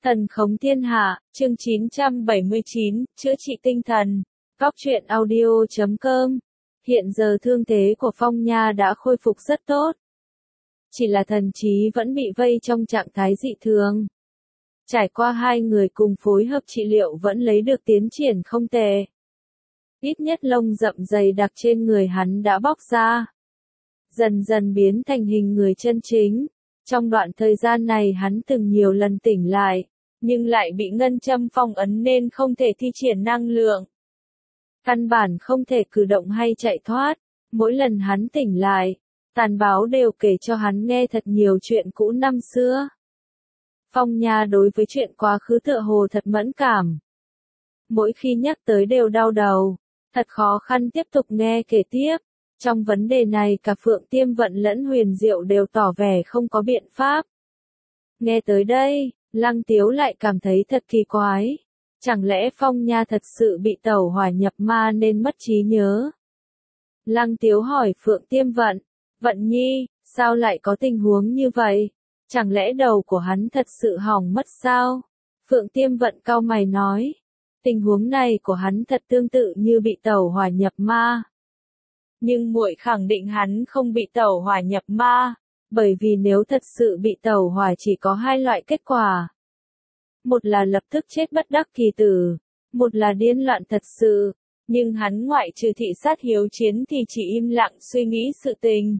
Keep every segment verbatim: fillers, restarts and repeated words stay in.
Thần khống thiên hạ, chương chín trăm bảy mươi chín, chữa trị tinh thần. Góc truyện audio chấm com. Hiện giờ thương thế của Phong Nha đã khôi phục rất tốt. Chỉ là thần trí vẫn bị vây trong trạng thái dị thường. Trải qua hai người cùng phối hợp trị liệu vẫn lấy được tiến triển không tệ. Ít nhất lông rậm dày đặc trên người hắn đã bóc ra. Dần dần biến thành hình người chân chính. Trong đoạn thời gian này hắn từng nhiều lần tỉnh lại, nhưng lại bị ngân châm phong ấn nên không thể thi triển năng lượng. Căn bản không thể cử động hay chạy thoát. Mỗi lần hắn tỉnh lại, tàn báo đều kể cho hắn nghe thật nhiều chuyện cũ năm xưa. Phong Nha đối với chuyện quá khứ tựa hồ thật mẫn cảm. Mỗi khi nhắc tới đều đau đầu, thật khó khăn tiếp tục nghe kể tiếp. Trong vấn đề này cả Phượng Tiêm Vận lẫn Huyền Diệu đều tỏ vẻ không có biện pháp. Nghe tới đây, Lăng Tiếu lại cảm thấy thật kỳ quái. Chẳng lẽ Phong Nha thật sự bị tẩu hỏa nhập ma nên mất trí nhớ? Lăng Tiếu hỏi Phượng Tiêm Vận, Vận Nhi, sao lại có tình huống như vậy? Chẳng lẽ đầu của hắn thật sự hỏng mất sao? Phượng Tiêm Vận cau mày nói, tình huống này của hắn thật tương tự như bị tẩu hỏa nhập ma. Nhưng muội khẳng định hắn không bị tẩu hỏa nhập ma, bởi vì nếu thật sự bị tẩu hỏa chỉ có hai loại kết quả. Một là lập tức chết bất đắc kỳ tử, một là điên loạn thật sự, nhưng hắn ngoại trừ thị sát hiếu chiến thì chỉ im lặng suy nghĩ sự tình.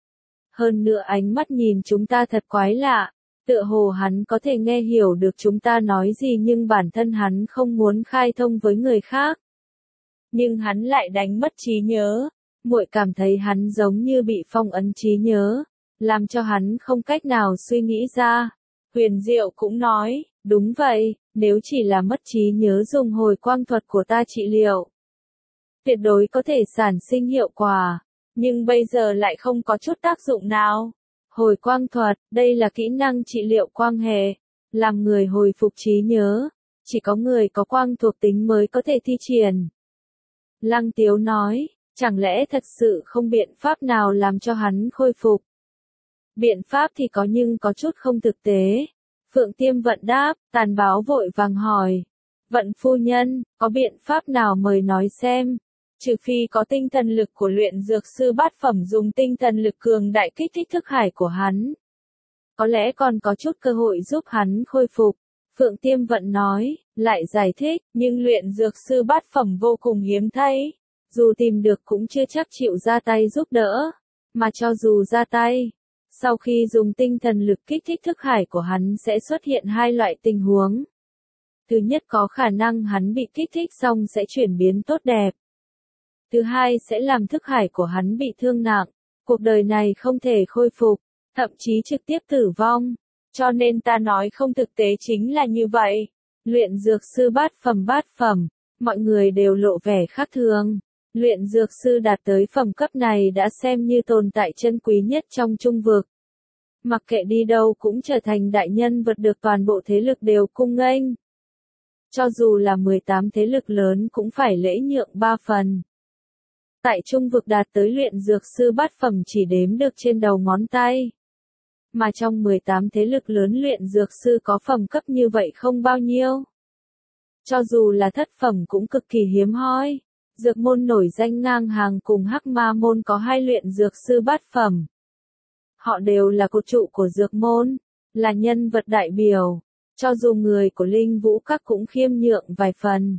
Hơn nữa ánh mắt nhìn chúng ta thật quái lạ, tựa hồ hắn có thể nghe hiểu được chúng ta nói gì nhưng bản thân hắn không muốn khai thông với người khác. Nhưng hắn lại đánh mất trí nhớ. Muội cảm thấy hắn giống như bị phong ấn trí nhớ, làm cho hắn không cách nào suy nghĩ ra. Huyền Diệu cũng nói, đúng vậy, nếu chỉ là mất trí nhớ dùng hồi quang thuật của ta trị liệu, tuyệt đối có thể sản sinh hiệu quả, nhưng bây giờ lại không có chút tác dụng nào. Hồi quang thuật, đây là kỹ năng trị liệu quang hệ, làm người hồi phục trí nhớ, chỉ có người có quang thuộc tính mới có thể thi triển. Lăng Tiếu nói, chẳng lẽ thật sự không biện pháp nào làm cho hắn khôi phục? Biện pháp thì có nhưng có chút không thực tế. Phượng Tiêm Vận đáp, tàn báo vội vàng hỏi. Vận phu nhân, có biện pháp nào mời nói xem? Trừ phi có tinh thần lực của luyện dược sư bát phẩm dùng tinh thần lực cường đại kích thích thức hải của hắn. Có lẽ còn có chút cơ hội giúp hắn khôi phục. Phượng Tiêm Vận nói, lại giải thích, nhưng luyện dược sư bát phẩm vô cùng hiếm thấy. Dù tìm được cũng chưa chắc chịu ra tay giúp đỡ, mà cho dù ra tay, sau khi dùng tinh thần lực kích thích thức hải của hắn sẽ xuất hiện hai loại tình huống. Thứ nhất có khả năng hắn bị kích thích xong sẽ chuyển biến tốt đẹp. Thứ hai sẽ làm thức hải của hắn bị thương nặng, cuộc đời này không thể khôi phục, thậm chí trực tiếp tử vong. Cho nên ta nói không thực tế chính là như vậy. Luyện dược sư bát phẩm bát phẩm, mọi người đều lộ vẻ khác thường. Luyện dược sư đạt tới phẩm cấp này đã xem như tồn tại chân quý nhất trong trung vực. Mặc kệ đi đâu cũng trở thành đại nhân vật được toàn bộ thế lực đều cung nghênh. Cho dù là mười tám thế lực lớn cũng phải lễ nhượng ba phần. Tại trung vực đạt tới luyện dược sư bát phẩm chỉ đếm được trên đầu ngón tay. Mà trong mười tám thế lực lớn luyện dược sư có phẩm cấp như vậy không bao nhiêu. Cho dù là thất phẩm cũng cực kỳ hiếm hoi. Dược môn nổi danh ngang hàng cùng Hắc Ma môn có hai luyện dược sư bát phẩm. Họ đều là cột trụ của dược môn, là nhân vật đại biểu, cho dù người của Linh Vũ Các cũng khiêm nhượng vài phần.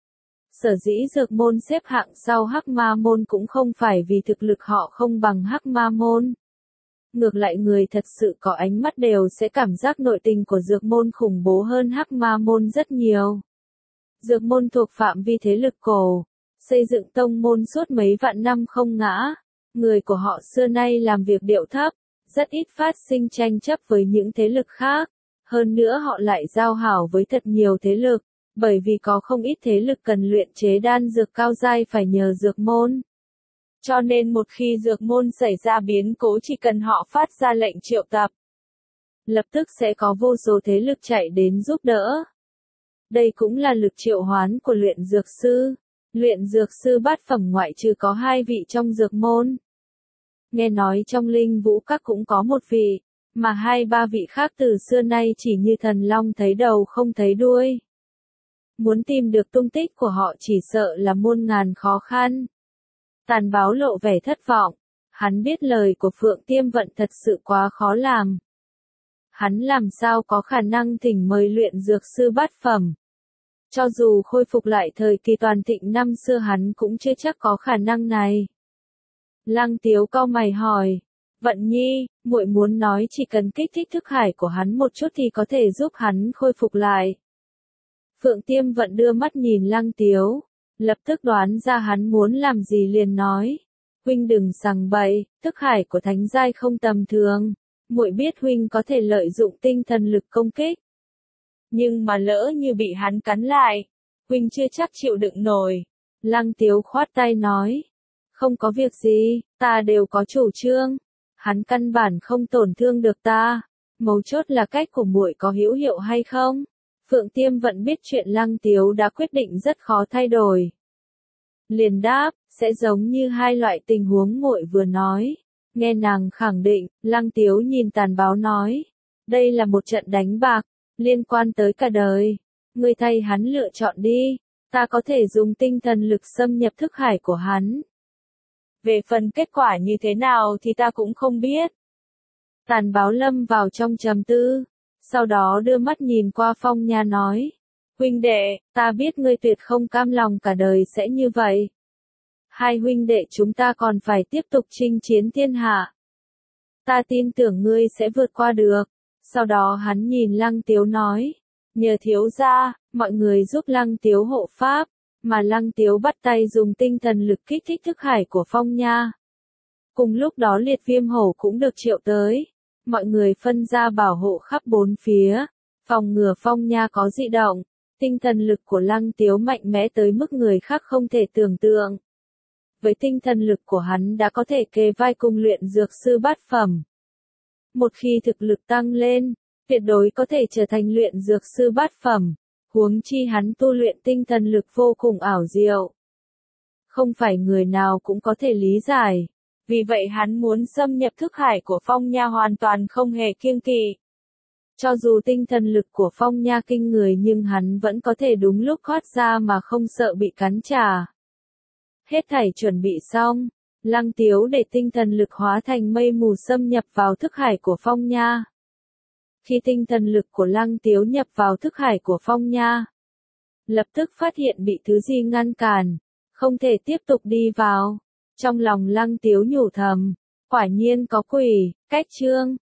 Sở dĩ dược môn xếp hạng sau Hắc Ma môn cũng không phải vì thực lực họ không bằng Hắc Ma môn. Ngược lại người thật sự có ánh mắt đều sẽ cảm giác nội tình của dược môn khủng bố hơn Hắc Ma môn rất nhiều. Dược môn thuộc phạm vi thế lực cổ. Xây dựng tông môn suốt mấy vạn năm không ngã, người của họ xưa nay làm việc điệu thấp, rất ít phát sinh tranh chấp với những thế lực khác, hơn nữa họ lại giao hảo với thật nhiều thế lực, bởi vì có không ít thế lực cần luyện chế đan dược cao giai phải nhờ dược môn. Cho nên một khi dược môn xảy ra biến cố chỉ cần họ phát ra lệnh triệu tập, lập tức sẽ có vô số thế lực chạy đến giúp đỡ. Đây cũng là lực triệu hoán của luyện dược sư. Luyện dược sư bát phẩm ngoại trừ có hai vị trong dược môn. Nghe nói trong Linh Vũ Các cũng có một vị, mà hai ba vị khác từ xưa nay chỉ như thần long thấy đầu không thấy đuôi. Muốn tìm được tung tích của họ chỉ sợ là muôn ngàn khó khăn. Tàn báo lộ vẻ thất vọng, hắn biết lời của Phượng Tiêm Vận thật sự quá khó làm. Hắn làm sao có khả năng thỉnh mời luyện dược sư bát phẩm. Cho dù khôi phục lại thời kỳ toàn thịnh năm xưa hắn cũng chưa chắc có khả năng này. Lăng Tiếu cau mày hỏi, Vận Nhi, muội muốn nói chỉ cần kích thích thức hải của hắn một chút thì có thể giúp hắn khôi phục lại. Phượng Tiêm Vận đưa mắt nhìn Lăng Tiếu, lập tức đoán ra hắn muốn làm gì liền nói, huynh đừng sằng bậy, thức hải của thánh giai không tầm thường, muội biết huynh có thể lợi dụng tinh thần lực công kích. Nhưng mà lỡ như bị hắn cắn lại, huynh chưa chắc chịu đựng nổi. Lăng Tiếu khoát tay nói, không có việc gì, ta đều có chủ trương, hắn căn bản không tổn thương được ta, mấu chốt là cách của muội có hữu hiệu hay không. Phượng Tiêm Vận biết chuyện Lăng Tiếu đã quyết định rất khó thay đổi. Liền đáp, sẽ giống như hai loại tình huống muội vừa nói. Nghe nàng khẳng định, Lăng Tiếu nhìn tàn báo nói, đây là một trận đánh bạc, liên quan tới cả đời. Ngươi thay hắn lựa chọn đi, ta có thể dùng tinh thần lực xâm nhập thức hải của hắn. Về phần kết quả như thế nào thì ta cũng không biết. Tàn báo lâm vào trong trầm tư, sau đó đưa mắt nhìn qua Phong Nha nói, huynh đệ, ta biết ngươi tuyệt không cam lòng cả đời sẽ như vậy. Hai huynh đệ chúng ta còn phải tiếp tục chinh chiến thiên hạ. Ta tin tưởng ngươi sẽ vượt qua được. Sau đó hắn nhìn Lăng Tiếu nói, nhờ thiếu gia, mọi người giúp Lăng Tiếu hộ pháp, mà Lăng Tiếu bắt tay dùng tinh thần lực kích thích thức hải của Phong Nha. Cùng lúc đó Liệt Viêm Hổ cũng được triệu tới, mọi người phân ra bảo hộ khắp bốn phía, phòng ngừa Phong Nha có dị động. Tinh thần lực của Lăng Tiếu mạnh mẽ tới mức người khác không thể tưởng tượng. Với tinh thần lực của hắn đã có thể kề vai cùng luyện dược sư bát phẩm. Một khi thực lực tăng lên, tuyệt đối có thể trở thành luyện dược sư bát phẩm, huống chi hắn tu luyện tinh thần lực vô cùng ảo diệu. Không phải người nào cũng có thể lý giải, vì vậy hắn muốn xâm nhập thức hải của Phong Nha hoàn toàn không hề kiêng kỵ. Cho dù tinh thần lực của Phong Nha kinh người nhưng hắn vẫn có thể đúng lúc thoát ra mà không sợ bị cắn trả. Hết thảy chuẩn bị xong, Lăng Tiếu để tinh thần lực hóa thành mây mù xâm nhập vào thức hải của Phong Nha. Khi tinh thần lực của Lăng Tiếu nhập vào thức hải của Phong Nha, lập tức phát hiện bị thứ gì ngăn cản, không thể tiếp tục đi vào. Trong lòng Lăng Tiếu nhủ thầm, quả nhiên có quỷ, cách trương.